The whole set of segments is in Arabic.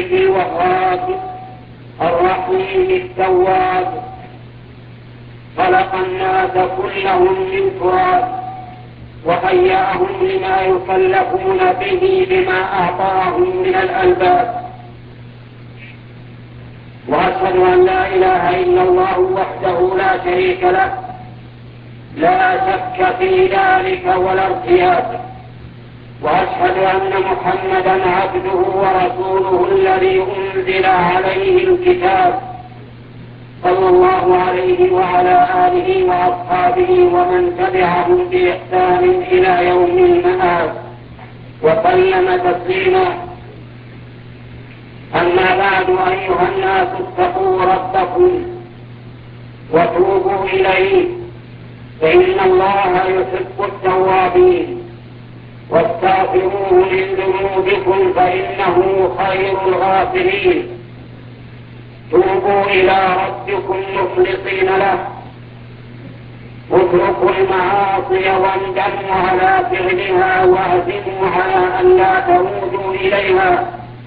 الملك الوهاب الرحيم التواب. خلق الناس كلهم من تراب وهيأهم لما يكلفون به بما أعطاهم من الألباب. وأشهد أن لا إله إلا الله وحده لا شريك له لا شك في ذلك ولا ارتياب. وأشهد أن محمدا عبده ورسوله الذي أنزل عليه الكتاب صلى الله عليه وعلى آله وأصحابه ومن تبعهم بإحسان إلى يوم المآب وسلم تسليما. أما بعد، أيها الناس اتقوا ربكم وتوبوا إليه، فإن الله يحب التوابين، واستغفروه من ذنوبكم فإنه خير الغافرين. توبوا إلى ربكم مخلصين له، اتركوا المعاصي واندموا على فعلها واعزموا على أن لا تعودوا إليها،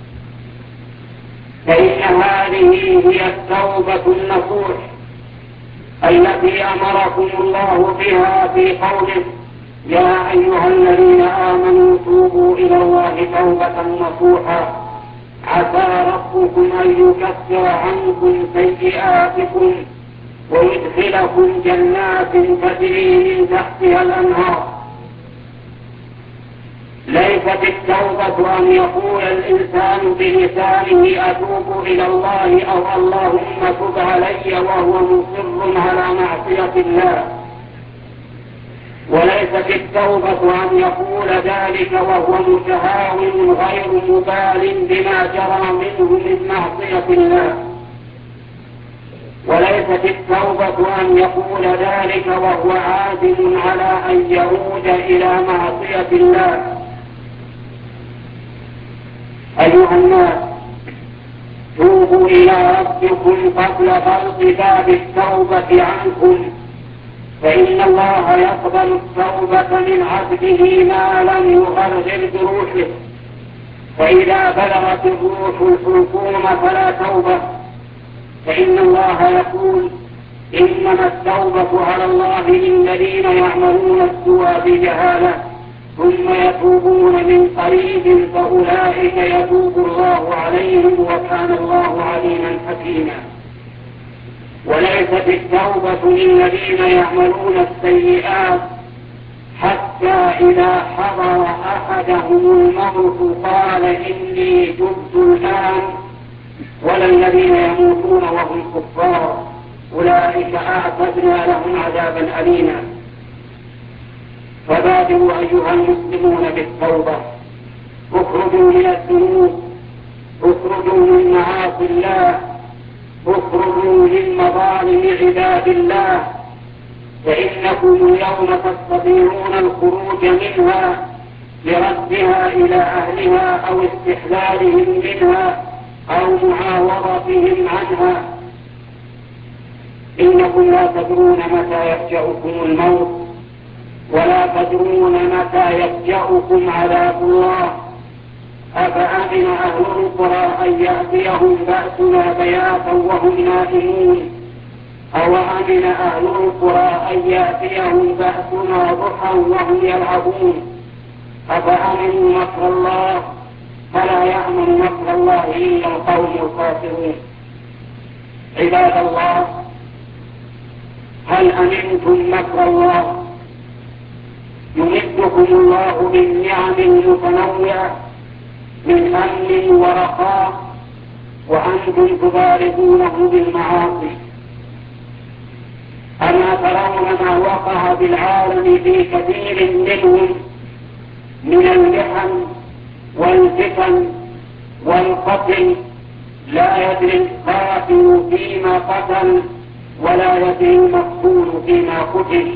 فإن هذه هي التوبة النصوح التي أمركم الله بها في قوله: يا أيها الذين آمنوا توبوا إلى الله توبة نصوحا عسى ربكم أن يكفر عنكم سيئاتكم ويدخلكم جنات تجري من تحتها الأنهار. ليست التوبة أن يقول الإنسان بلسانه أتوب إلى الله أو اللهم تب علي وهو مصر على معصية الله، وليست التوبة أن يقول ذلك وهو متهاون غير مبال بما جرى منه من معصية الله، وليست التوبة أن يقول ذلك وهو عازم على أن يعود إلى معصية الله. أيها الناس، توبوا إلى ربكم قبل غلق باب التوبة عنكم، فإن الله يقبل التوبة من عبده ما لم يغرغر بروحه، فإذا بلغت الروح الحلقوم فلا توبة، فإن الله يقول: إنما التوبة على الله للذين يعملون السوء بجهالة ثم يتوبون من قريب فأولئك يتوب الله عليهم وكان الله عليما حكيما. وليست التوبة للذين يعملون السيئات حتى إذا حضر أحدهم الموت قال إني تبت الآن، ولا الذين يموتون وهم كفار أولئك أعتدنا لهم عذابا أليما. فبادروا أيها المسلمون بالتوبة، اخرجوا من الذنوب، اخرجوا من معاصي الله، اخرجوا من مظالم عباد الله، فإنكم اليوم تستطيعون الخروج منها لردها إلى أهلها أو استحلالهم منها أو معاوضتهم عنها. إنكم لا تدرون متى يفجأكم الموت، ولا تدرون متى يفجأكم عذاب الله. أفأمن أهل القرى أن يأتيهم بأسنا بياتا وهم نائمون، أو أمن أهل القرى أن يأتيهم بأسنا ضحى وهم يلعبون. أفأمنوا مكر الله فلا يأمن مكر الله إلا القوم الخاسرون. عباد الله، هل أمنتم مكر الله؟ يمدكم الله بالنعم المتنوعة من أمن ورخاء وأنتم تبارزونه بالمعاصي. أما ترون ما وقع بالعالم في كثير منهم من المحن والفتن والقتل، لا يدري القاتل فيما قتل ولا يدري المقتول فيما قتل.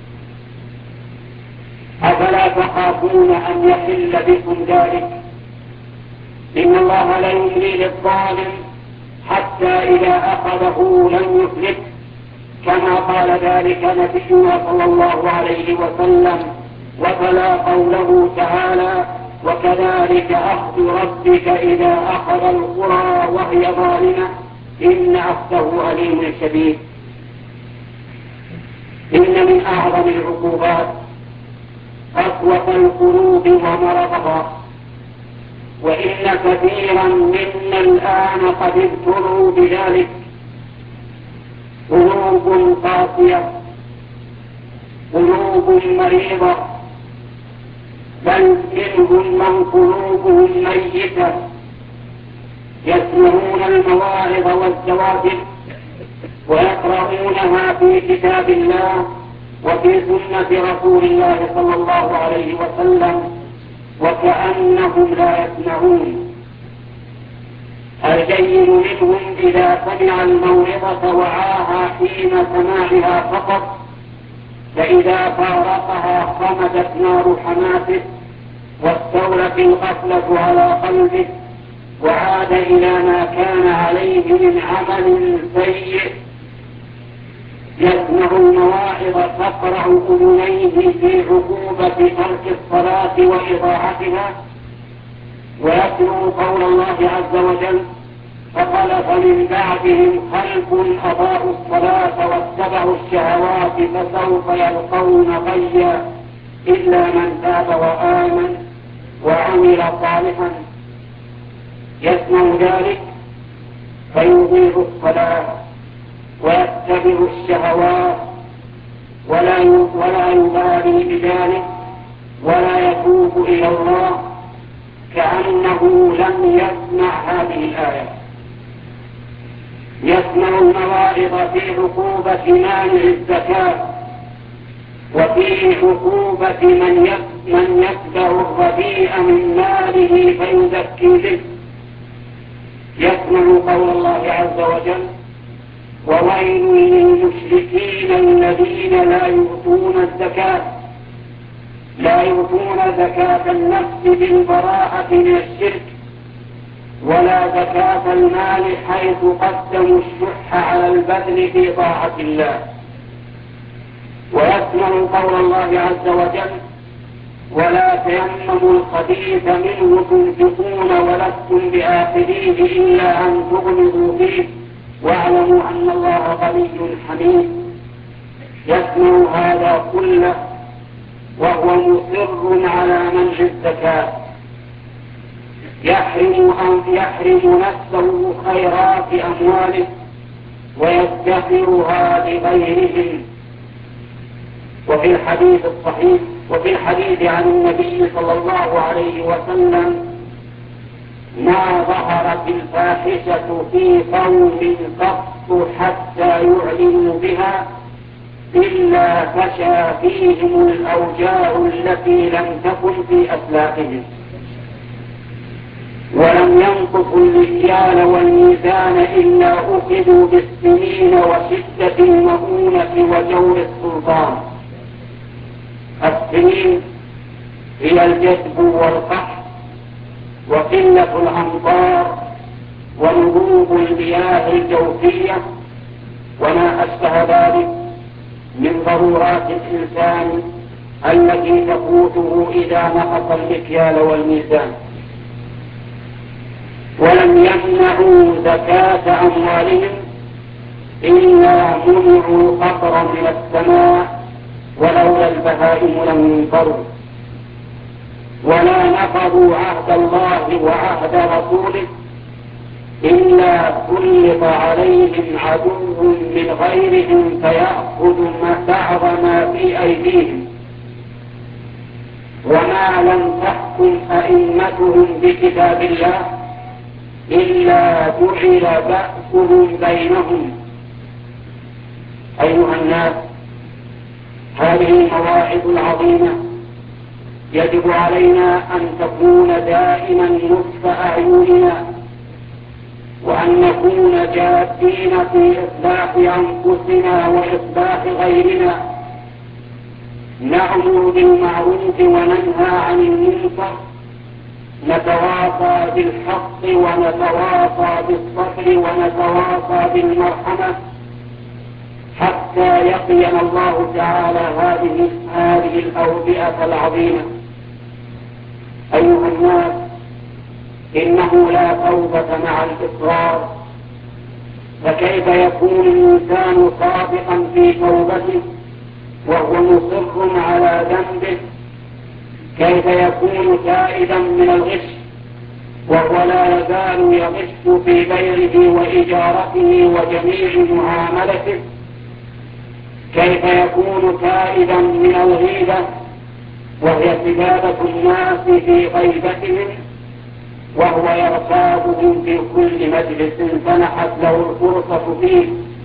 أفلا تخافون أن يحل بكم ذلك؟ إن الله لا يملي للظالم حتى إذا أخذه لم يفلت، كما قال ذلك نبينا صلى الله عليه وسلم. وتلا قوله تعالى: وكذلك أخذ ربك إذا أخذ القرى وهي ظالمة إن أخذه أليم شديد. إن من أعظم العقوبات قسوة القلوب ومرضها، وإن كثيرا منا الآن قد ابتلوا بذلك، قلوب قاسية، قلوب مريضة، بل منهم من قلوبهم ميتة، يسمعون المواعظ والزواجر ويقرؤونها في كتاب الله وفي سنة رسول الله صلى الله عليه وسلم وكأنهم لا يسمعون. الجيد منهم إذا سمع الموعظة وعاها حين سماعها فقط، فإذا فارقها خمدت نار حماسه واستولت الغفلة على قلبه وعاد إلى ما كان عليه من عمل سيء. يسمع المواعظ تقرع أذنيه في عقوبة ترك الصلاة وإضاعتها، ويتلو قول الله عز وجل: فخلف من بعدهم خلف أضاعوا الصلاة واتبعوا الشهوات فسوف يلقون غيا إلا من تاب وآمن وعمل صالحا. يسمع ذلك فيضيع الصلاة ويتبع الشهوات ولا يبالي بذلك ولا يتوب إلى الله كأنه لم يسمع هذه الآية. يسمع المواعظ في عقوبة مانع الزكاة وفي عقوبة من يتبع الرديء من ماله فيزكي به. يسمع قول الله عز وجل: وويل للمشركين الذين لا يؤتون زكاة النفس بالبراءة من الشرك ولا زكاة المال حيث قدموا الشح على البذل في طاعة الله. ويسمع قول الله عز وجل: ولا تيمموا الخبيث منه تنفقون ولستم بآخذيه إلا أن تغمضوا فيه واعلموا أن الله غني حميد. يسمع هذا كله وهو مصر على منع الزكاة، يحرم نفسه خيرات أمواله ويدخرها لغيرهم. وفي الحديث عن النبي صلى الله عليه وسلم: ما ظهرت الفاحشة في قوم قط حتى يعلنوا بها إلا فشى فيهم الأوجاع التي لم تكن في أسلافهم، ولم ينقصوا المكيال والميزان إلا أخذوا بالسنين وشدة المؤونة وجور السلطان. السنين هي الجدب والقحط وقلة الأمطار ونضوب المياه الجوفية وما أشبه ذلك من ضرورات الإنسان التي تفوته إذا نقص المكيال والميزان. ولم يمنعوا زكاة أموالهم إلا منعوا القطر من السماء ولولا البهائم لم ينفروا. ولا نقضوا عهد الله وعهد رسوله إلا سلط عليهم عدو من غيرهم فيأخذ بعض ما في أيديهم. وما لم تحكم أئمتهم بكتاب الله إلا جعل بأسهم بينهم. أيها الناس، هذه المواعظ العظيمة يجب علينا أن تكون دائما نصف أعيننا، وأن نكون جادين في إصلاح أنفسنا وإصلاح غيرنا، نأمر بالمعروف وننهى عن المنكر، نتواصى بالحق ونتواصى بالصبر ونتواصى بالمرحمة حتى يقينا الله تعالى هذه الأوبئة العظيمة. أيها الناس، إنه لا توبة مع الإصرار، فكيف يكون الإنسان صادقا في توبته وهو مصر على ذنبه؟ كيف يكون تائبا من الغش وهو لا يزال يغش في بيعه وإجارته وجميع معاملته؟ كيف يكون تائبا من الغيبة وهي سبابة الناس في غيبتهم وهو يرتابهم في كل مجلس سنحت له الفرصة فيه؟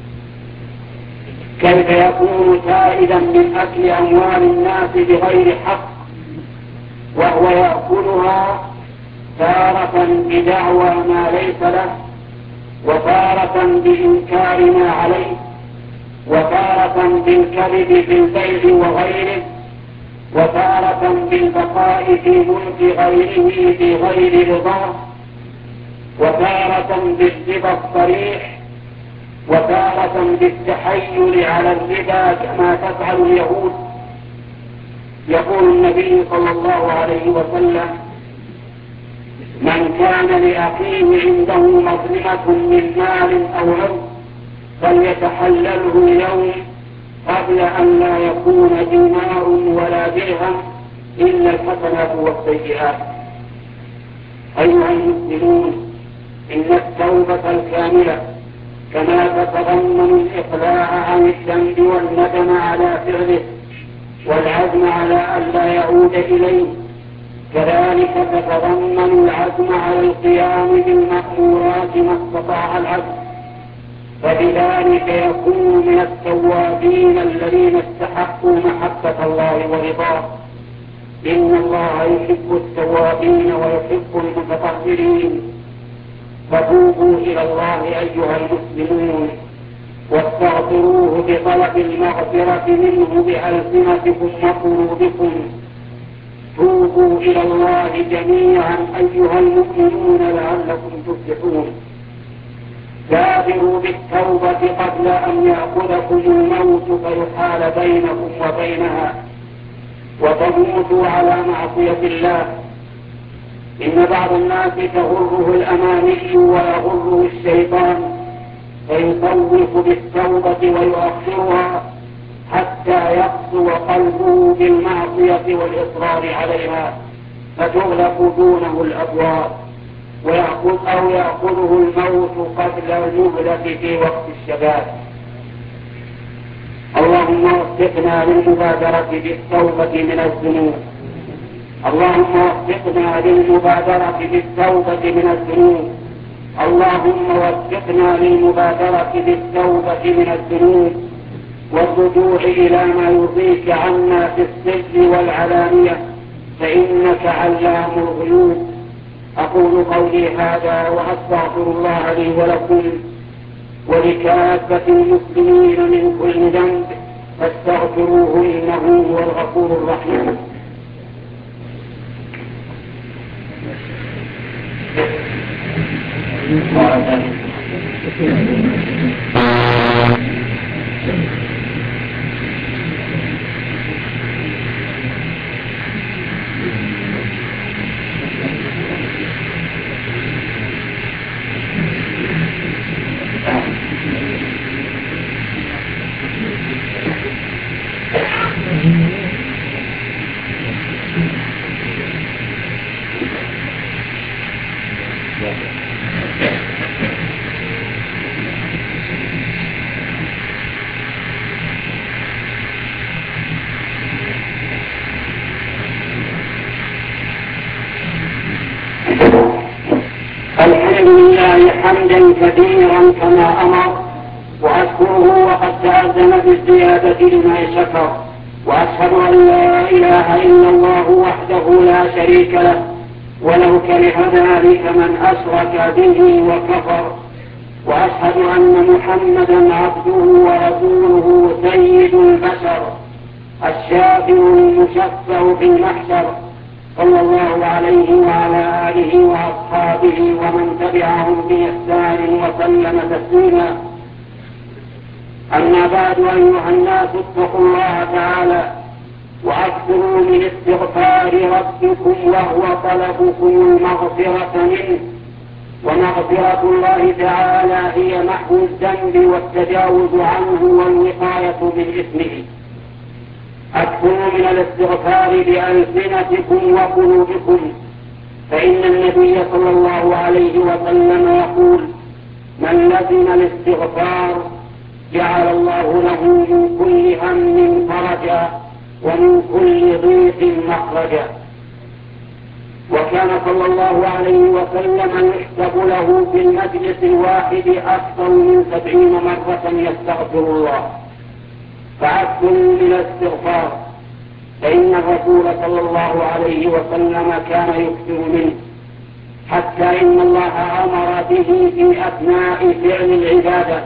كيف يكون تائبا من أكل أموال الناس بغير حق وهو يأكلها تارة بدعوى ما ليس له، وتارة بإنكار ما عليه، وتارة بالكذب في البيع وغيره، وتارة بالبقاء في ملك غيره بغير رضاه، وتارة بالربا الصريح، وتارة بالتحيل على الربا كما تفعل اليهود. يقول النبي صلى الله عليه وسلم: من كان لأخيه عنده مظلمة من مال أو عرض فليتحلله اليوم قبل أن لا يكون دينار ولا درهم إلا الحسنات والسيئات. أيها المسلمون، إن التوبة الكاملة كما تتضمن الإقلاع عن الذنب والندم على فعله والعزم على ألا يعود إليه، كذلك تتضمن العزم على القيام بالمأمورات ما استطاع العبد، فبذلك يكون من التوابين الذين استحقوا محبة الله ورضاه. إن الله يحب التوابين ويحب المتطهرين، فتوبوا إلى الله أيها المسلمون واستغفروه بطلب المغفرة منه بألسنتكم وقلوبكم. توبوا إلى الله جميعا أيها المؤمنون لعلكم تفلحون. بادروا بالتوبة قبل أن يأخذكم الموت فيحال بينكم وبينها وتموتوا على معصية الله. إن بعض الناس تغره الأماني ويغره الشيطان فيطوف بالتوبة ويؤخرها حتى يقسو قلبه بالمعصية والإصرار عليها فتغلق دونه الأبواب يأخذه الموت قبل المهلة في وقت الشباب. اللهم وفقنا للمبادرة بالتوبة من الذنوب. اللهم وفقنا للمبادرة بالتوبة من الذنوب. اللهم وفقنا للمبادرة بالتوبة من الذنوب والرجوع إلى ما يرضيك عنا في السر والعلانية، فإنك علام الغيوب. أقول قولي هذا وأستغفر الله لي ولكم ولكافة المسلمين من كل ذنب فاستغفروه إنه هو الغفور الرحيم. الحمد لله حمدا كثيرا كما أمر، وأشكره وقد تأذن بالزيادة لما شكر، وأشهد أن لا إله إلا الله وحده لا شريك له ولو كره ذلك من أشرك به وكفر، وأشهد أن محمدا عبده ورسوله سيد البشر الشافع المشفع في المحشر، صلى الله عليه وعلى آله وأصحابه ومن تبعهم بإحسان وسلم تسليما. أما بعد، أيها الناس اتقوا الله تعالى وأكثروا من استغفار ربكم وهو طلبكم المغفرة منه، ومغفرة الله تعالى هي محو الذنب والتجاوز عنه والوقاية من إثمه. أكثروا من الاستغفار بألسنتكم وقلوبكم، فإن النبي صلى الله عليه وسلم يقول: من لزم الاستغفار جعل الله له من كل هم فرجا ومن كل ضيق مخرجا. وكان صلى الله عليه وسلم يكتب له في المجلس الواحد أكثر من 70 مرة يستغفر الله. فأكثروا من الاستغفار، فإن الرسول صلى الله عليه وسلم كان يكثر منه، حتى إن الله أمر به في أثناء فعل العبادة: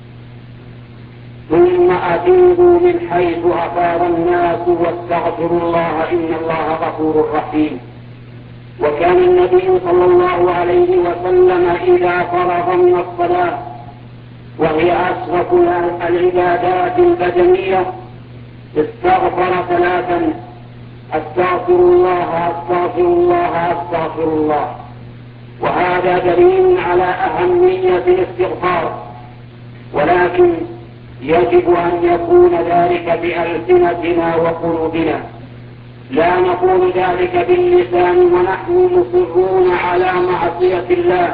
ثم أفيضوا من حيث أفاض الناس واستغفروا الله إن الله غفور رحيم. وكان النبي صلى الله عليه وسلم إذا فرغ من الصلاة، وهي أشرف العبادات البدنية، استغفر 3: أستغفر الله أستغفر الله أستغفر الله. وهذا دليل على أهمية الاستغفار، ولكن يجب أن يكون ذلك بألسنتنا وقلوبنا، لا نقول ذلك باللسان ونحن مصرون على معصية الله،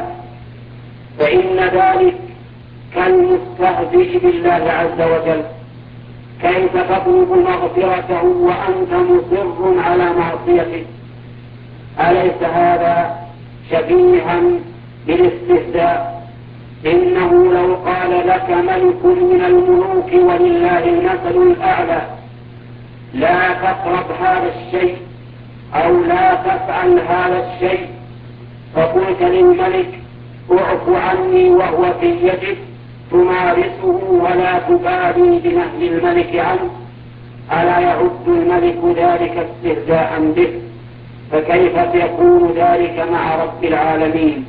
فإن ذلك كالمستهزئ بالله عز وجل. كيف تطلب مغفرته وأنت مصر على معصيته؟ أليس هذا شبيها بالاستهزاء؟ إنه لو قال لك ملك من الملوك ولله المثل الأعلى: لا تقرب هذا الشيء أو لا تفعل هذا الشيء، فقلت للملك: اعف عني وهو في يدك، تمارسه ولا تبالي بنهي الملك عنه، ألا يعد الملك ذلك استهزاء به؟ فكيف يكون ذلك مع رب العالمين؟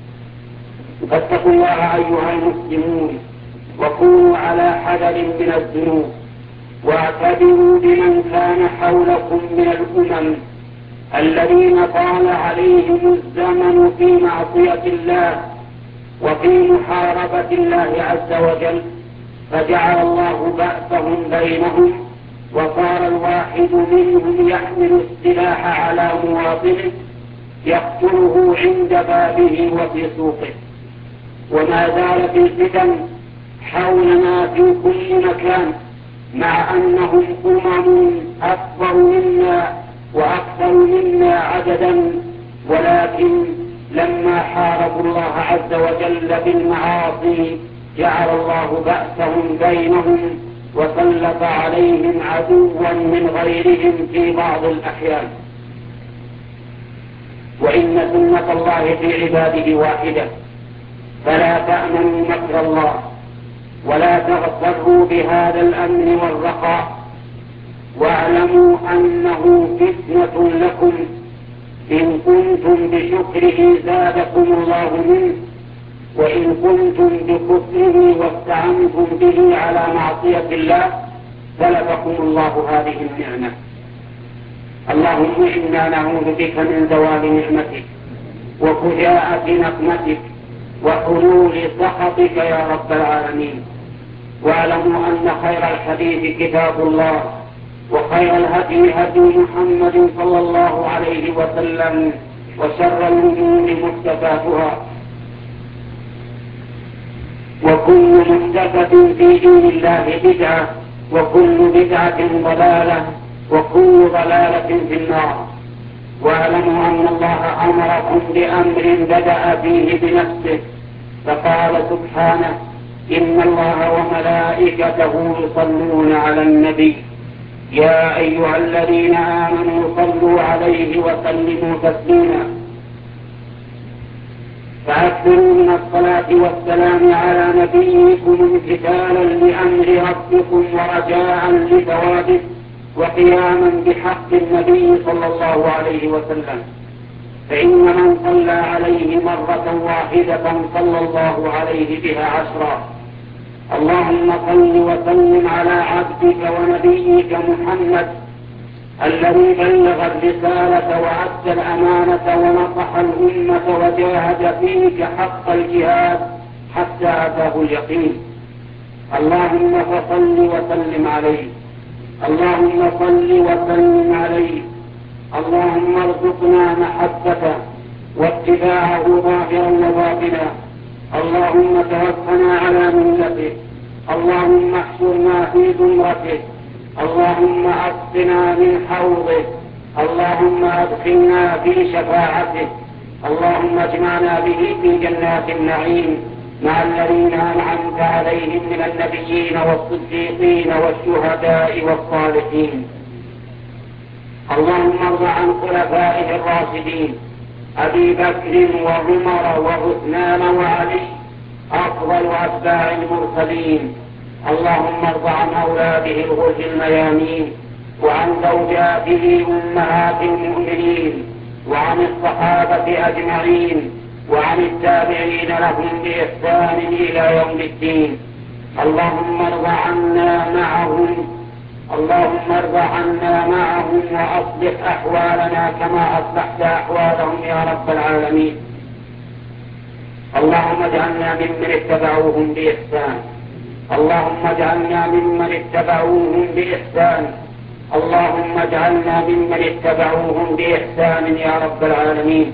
فاتقوا الله أيها المسلمون، وكونوا على حذر من الذنوب، واعتبروا بمن كان حولكم من الأمم الذين طال عليهم الزمن في معصية الله وفي محاربة الله عز وجل، فجعل الله بأسهم بينهم، وصار الواحد منهم يحمل السلاح على مواطنه يقتله عند بابه وفي سوقه. وما زالت الفتن حولنا في كل مكان، مع أنهم أمم أكبر منا وأكثر منا عددا، ولكن لما حاربوا الله عز وجل بالمعاصي جعل الله بأسهم بينهم وسلط عليهم عدوا من غيرهم في بعض الأحيان. وإن سنة الله في عباده واحدة، فلا تأمنوا مكر الله ولا تغتروا بهذا الأمن والرخاء، واعلموا أنه فتنة لكم، إن كنتم بشكره زادكم الله منه، وإن كنتم بكفره واستعنتم به على معصية الله سلبكم الله هذه النعمة. اللهم إنا نعوذ بك من زوال نعمتك وفجاءة نقمتك وحلول سخطك يا رب العالمين. واعلموا أن خير الحديث كتاب الله، وخير الهدي هدي محمد صلى الله عليه وسلم، وشر الأمور محدثاتها، وكل محدثة في دين الله بدعة، وكل بدعة ضلالة، وكل ضلالة في النار. واعلموا أن الله أمركم بأمر بدأ فيه بنفسه، فقال سبحانه: إن الله وملائكته يصلون على النبي يا أيها الذين آمنوا صلوا عليه وسلموا تسليما. فأكثروا من الصلاة والسلام على نبيكم امتثالا لأمر ربكم ورجاء لثوابه وقياما بحق النبي صلى الله عليه وسلم، فإن من صلى عليه مرة واحدة صلى الله عليه بها 10. اللهم صل وسلم على عبدك ونبيك محمد الذي بلغ الرسالة وأدى الأمانة ونصح الأمة وجاهد فيك حق الجهاد حتى أتاه اليقين. اللهم فصل وسلم عليه، اللهم صل وسلم عليه، اللهم ارزقنا محبته واتباعه ظاهرا وباطنا، اللهم توفنا على ملته، اللهم احشرنا في زمرته، اللهم اسقنا من حوضه، اللهم ادخلنا في شفاعته، اللهم اجمعنا به في جنات النعيم مع الذين أنعمت عليهم من النبيين والصديقين والشهداء والصالحين. اللهم ارض عن خلفائه الراشدين أبي بكر وعمر وعثمان وعلي أفضل أتباع المرسلين. اللهم ارض عن أولاده الغر الميامين وعن زوجاته أمهات المؤمنين وعن الصحابة أجمعين وعن التابعين لهم بإحسان إلى يوم الدين. اللهم ارض عنا معهم وأصلح أحوالنا كما أصلحت أحوالهم يا رب العالمين. اللهم اجعلنا ممن اتبعوهم بإحسان، اللهم اجعلنا ممن اتبعوهم بإحسان، اللهم اجعلنا ممن اتبعوهم بإحسان يا رب العالمين.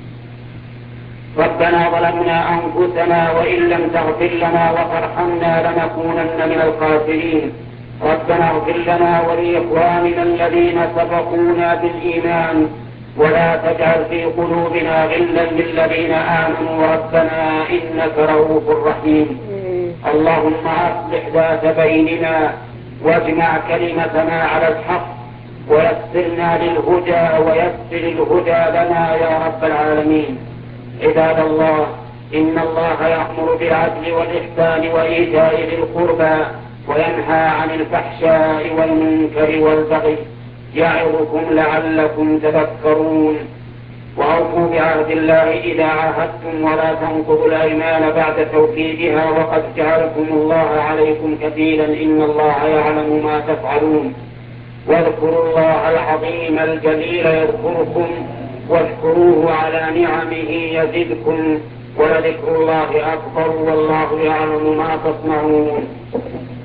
ربنا ظلمنا أنفسنا وإن لم تغفر لنا وترحمنا لنكونن من الخاسرين. ربنا اغفر لنا ولإخواننا الذين سبقونا بالإيمان ولا تجعل في قلوبنا غلا للذين آمنوا ربنا إنك رؤوف رحيم. اللهم أصلح ذات بيننا واجمع كلمتنا على الحق ويسرنا للهدى ويسر الهدى لنا يا رب العالمين. عباد الله، إن الله يأمر بالعدل والإحسان وإيتاء ذي القربى وينهى عن الفحشاء والمنكر والبغي يعظكم لعلكم تذكرون. وأوفوا بعهد الله إذا عاهدتم ولا تنقضوا الأيمان بعد توكيدها وقد جعلكم الله عليكم كفيلا إن الله يعلم ما تفعلون. واذكروا الله العظيم الجليل يذكركم واشكروه على نعمه يزدكم ولذكر الله أكبر والله يعلم ما تصنعون.